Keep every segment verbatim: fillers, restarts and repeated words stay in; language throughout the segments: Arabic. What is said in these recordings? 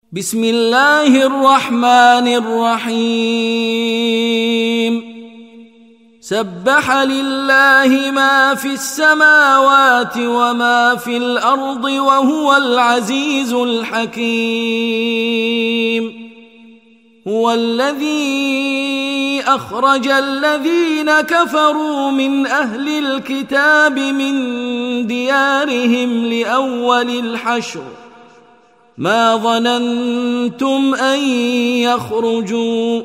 بسم الله الرحمن الرحيم سبح لله ما في السماوات وما في الأرض وهو العزيز الحكيم هو الذي أخرج الذين كفروا من أهل الكتاب من ديارهم لأول الحشر ما ظننتم أن يخرجوا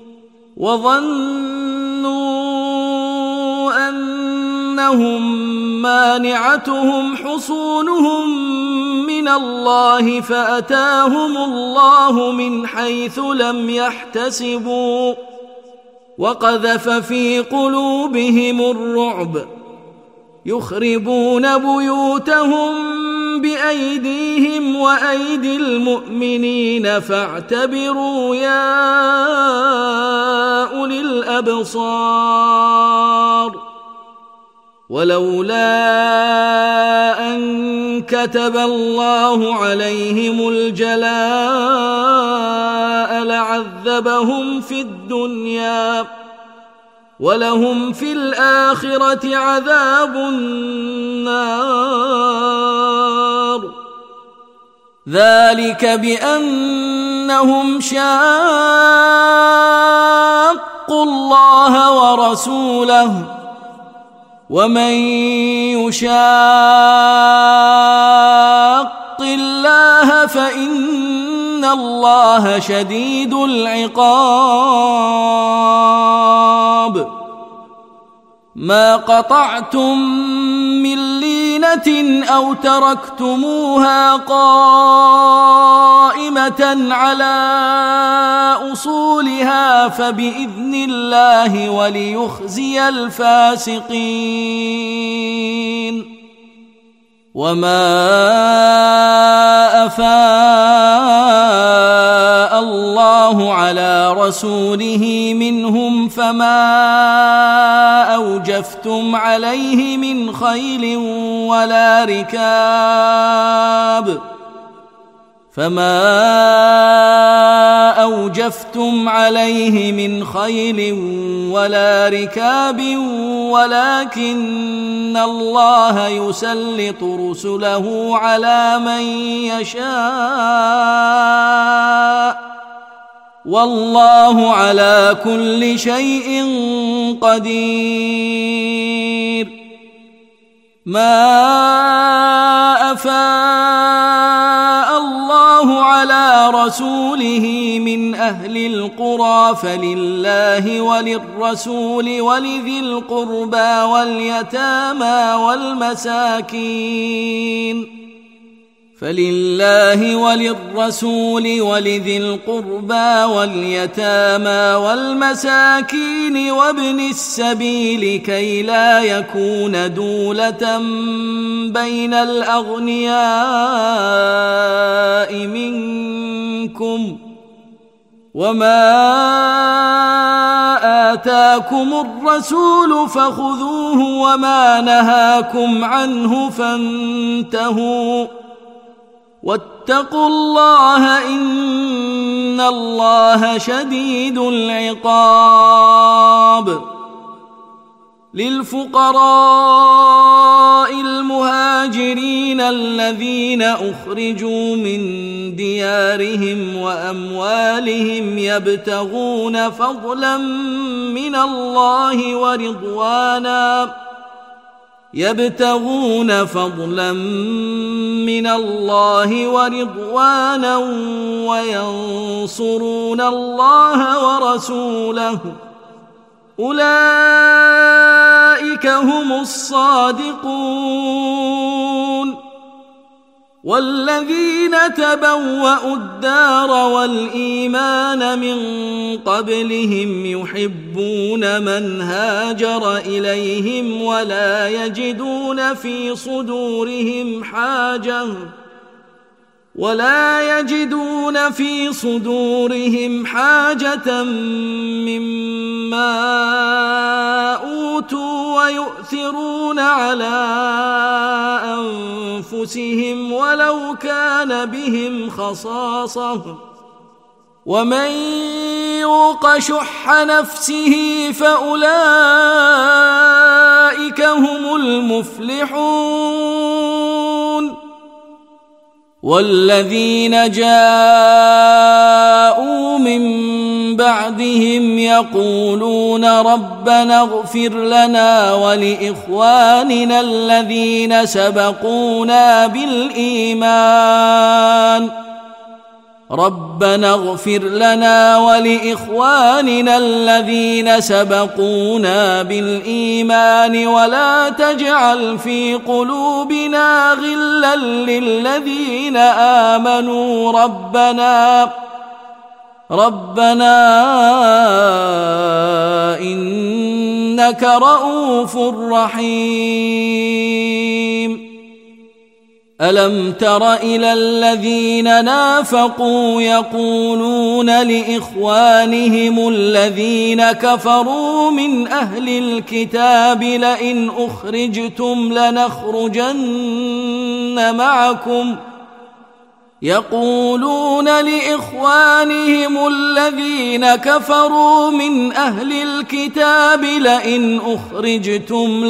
وظنوا أنهم مانعتهم حصونهم من الله فأتاهم الله من حيث لم يحتسبوا وقذف في قلوبهم الرعب يخربون بيوتهم بأيديهم وأيدي المؤمنين فاعتبروا يا أولي الأبصار ولولا أن كتب الله عليهم الجلاء لعذبهم في الدنيا ولهم في الآخرة عذاب النار ذلك بأنهم شاقوا الله ورسوله ومن يشاق الله فإن الله شديد العقاب ما قطعتم من لينة أو تركتموها قائمة على أصولها فبإذن الله وليخزي الفاسقين وما أفاء الله على رسوله منهم فما أوجفتم عليه من خيل ولا ركاب فما أوجفتم عليه من خيل ولا ركاب ولكن الله يسلط رسله على من يشاء والله على كل شيء قدير ما أفاء الله على رسوله من أهل القرى فلله وللرسول ولذي القربى واليتامى والمساكين فلله وللرسول ولذي القربى واليتامى والمساكين وابن السبيل كي لا يكون دولة بين الأغنياء منكم وما آتاكم الرسول فخذوه وما نهاكم عنه فانتهوا واتقوا الله إن الله شديد العقاب للفقراء المهاجرين الذين أخرجوا من ديارهم وأموالهم يبتغون فضلا من الله ورضوانا يبتغون فضلا من الله ورضوانا وينصرون الله ورسوله أولئك هم الصادقون والذين تبوأوا الدار والإيمان من قبلهم يحبون من هاجر إليهم ولا يجدون في صدورهم حاجة ولا يجدون في صدورهم حاجة مما أوتوا ويؤثرون على أنفسهم ولو كان بهم خصاصة ومن يوق شح نفسه فأولئك هم المفلحون والذين جاءوا من بعدهم يقولون ربنا اغفر لنا ولإخواننا الذين سبقونا بالإيمان ربنا اغفر لنا ولإخواننا الذين سبقونا بالإيمان ولا تجعل في قلوبنا غلا للذين آمنوا ربنا ربنا إنك رؤوف رحيم ألم تر إلى الذين نافقوا يقولون لإخوانهم الذين كفروا من أهل الكتاب لئن أخرجتم لنخرجن معكم يقولون لإخوانهم الذين كفروا من أهل الكتاب لئن أخرجتم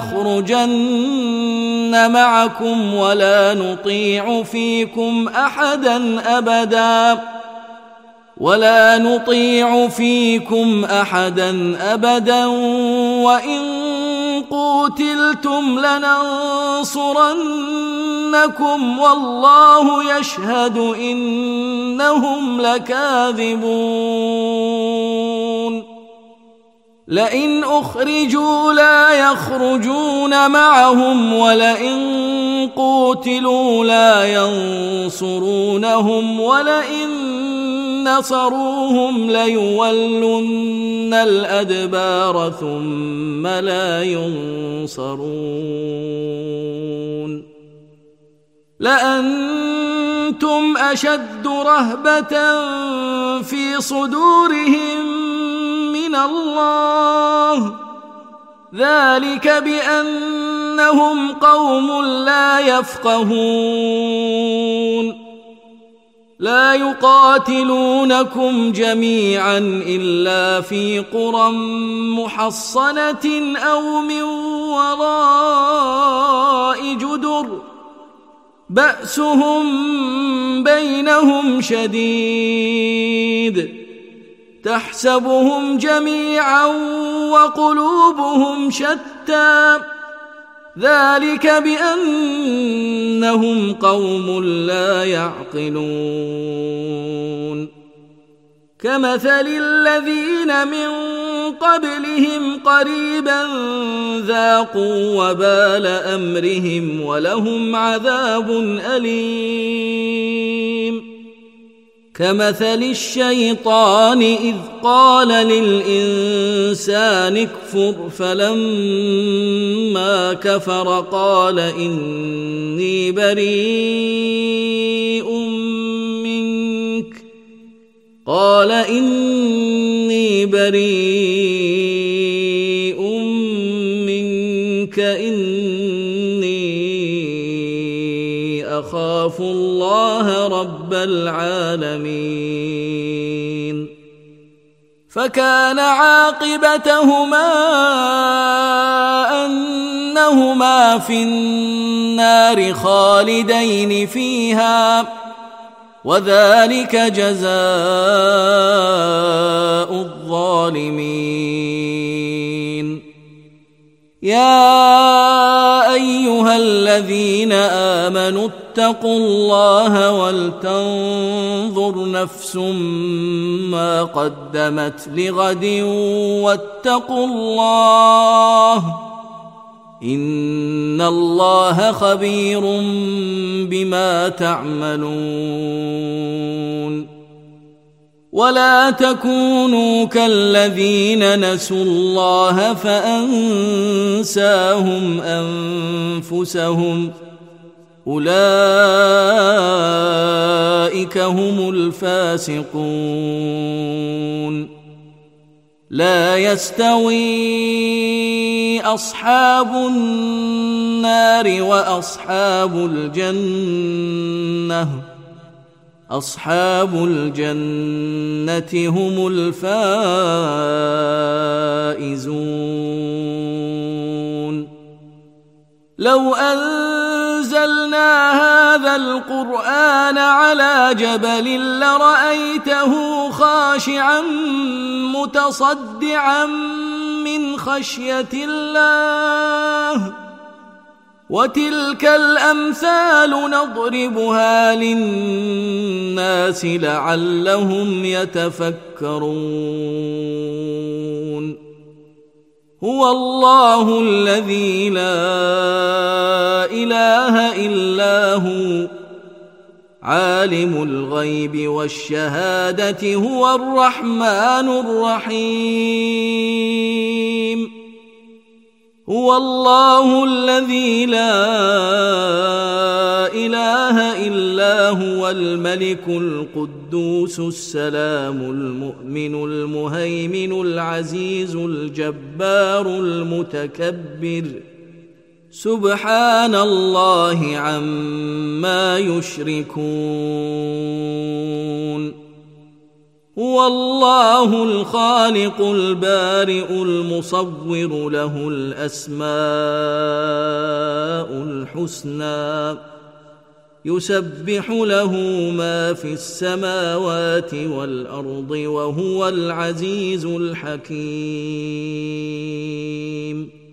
لنخرجن معكم ولا نطيع فيكم أحدا أبدا ولا نطيع فيكم أحدا أبدا وإن قوتلتم لننصرنكم والله يشهد إنهم لكاذبون لئن أخرجوا لا يخرجون معهم ولئن قوتلوا لا ينصرونهم ولئن نصروهم ليولن الأدبار ثم لا ينصرون لأنتم أشد رهبة في صدورهم من الله ذلك بأنهم قوم لا يفقهون لا يقاتلونكم جميعا إلا في قرى محصنة أو من وراء جدر بأسهم بينهم شديد تحسبهم جميعا وقلوبهم شتى ذلك بأنهم قوم لا يعقلون كمثل الذين من قبلهم قريبا ذاقوا وبال أمرهم ولهم عذاب أليم كمثل الشيطان إذ قال للإنسان اكفر فلما كفر قال إني بريء منك قال إني بريء منك إني أخاف الله رب العالمين فكان عاقبتهما أنهما في النار خالدين فيها وذلك جزاء الظالمين يا أيها الذين آمنوا اتقوا الله ولتنظر نفس ما قدمت لغد واتقوا الله إن الله خبير بما تعملون ولا تكونوا كالذين نسوا الله فأنساهم أنفسهم أولئك هم الفاسقون لا يستوي أصحاب النار وأصحاب الجنة أصحاب الجنة هم الفائزون. لو أنزلنا هذا القرآن على جبل لرأيته خاشعا متصدعا من خشية الله. وتلك الأمثال نضربها للناس لعلهم يتفكرون. هو الله الذي لا إله إلا هو عالم الغيب والشهادة هو الرحمن الرحيم. هو الله الذي لا إله إلا هو الملك القدوس السلام المؤمن المهيمن العزيز الجبار المتكبر سبحان الله عما يشركون. هو الله الخالق البارئ المصور له الأسماء الحسنى يسبح له ما في السماوات والأرض وهو العزيز الحكيم.